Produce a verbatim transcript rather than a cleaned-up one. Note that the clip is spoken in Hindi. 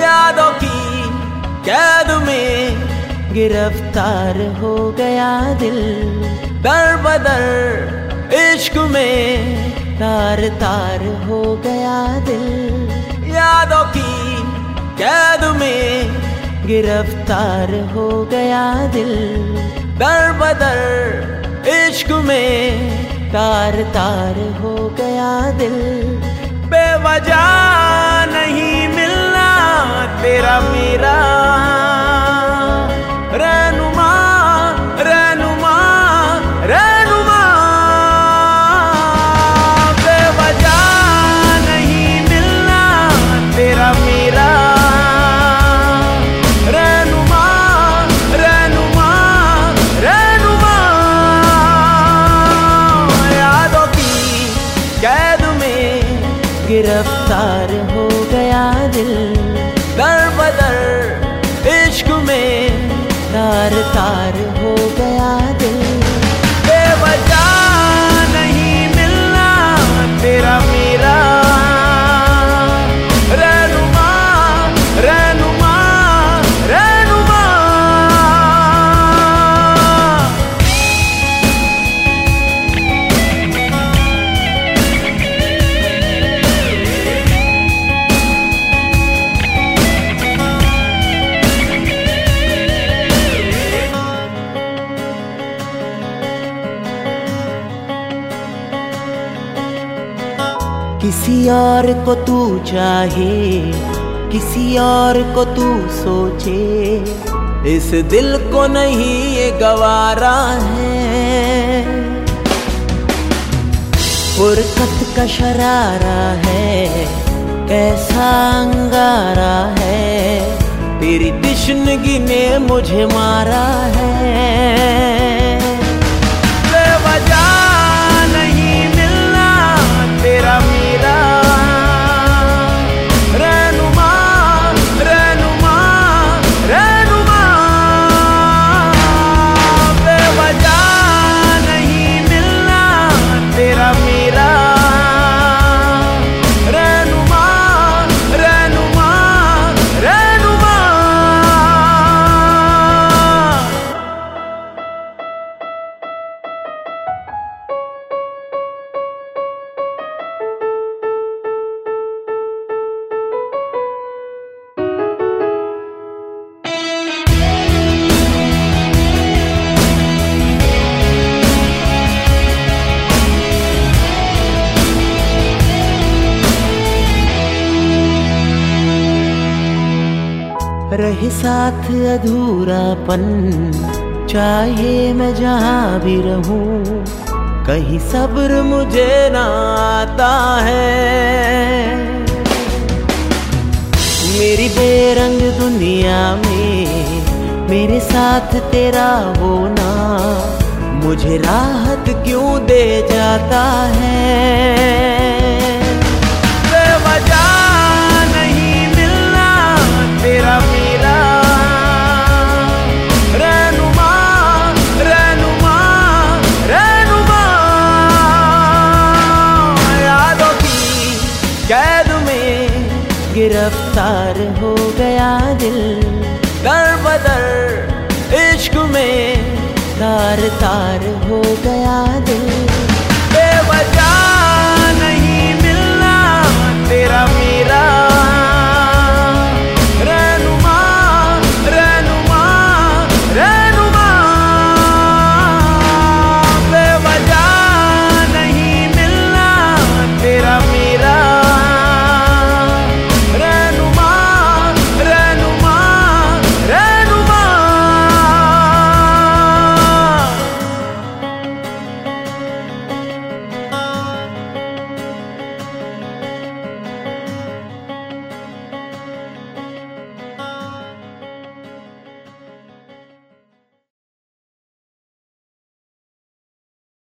यादों की कैद में गिरफ्तार हो गया दिल, दर बदर इश्क में तार तार हो गया दिल। यादों की कैद में गिरफ्तार हो गया दिल, दर बदर इश्क में तार तार हो गया दिल। बेवजह नहीं मिलना तेरा मेरा रहनुमा रहनुमा रहनुमा। बेवजह नहीं मिलना तेरा मेरा रहनुमा रहनुमा रहनुमा। यादों की कैद में गिरफ्तार हो गया दिल, दर बदर इश्क में तार तार हो गया दिल। बेवजह नहीं मिलना तेरा मेरा रहनुमा रहनुमा रहनुमा। किसी और को तू चाहे, किसी और को तू सोचे, इस दिल को नहीं ये गवारा है। फुरकत का शरारा है, कैसा अंगारा है, तेरी तिश्नगी ने मुझे मारा है। बेवजह नहीं मिलना तेरा मेरा रहनुमा रहनुमा रहनुमा। बेवजह नहीं मिलना तेरा मेरा रहनुमा रहनुमा रहनुमा। रहे साथ अधूरापन, चाहे मैं जहाँ भी रहूं, कहीं सब्र मुझे ना आता है। मेरी बेरंग दुनिया में मेरे साथ तेरा होना मुझे राहत क्यों दे जाता है। बेवजह नहीं मिलना तेरा मेरा रहनुमा रहनुमा रहनुमा। यादों की कैद में गिरफ्तार हो गया दिल, दर बदर इश्क में तार तार हो गया दिल।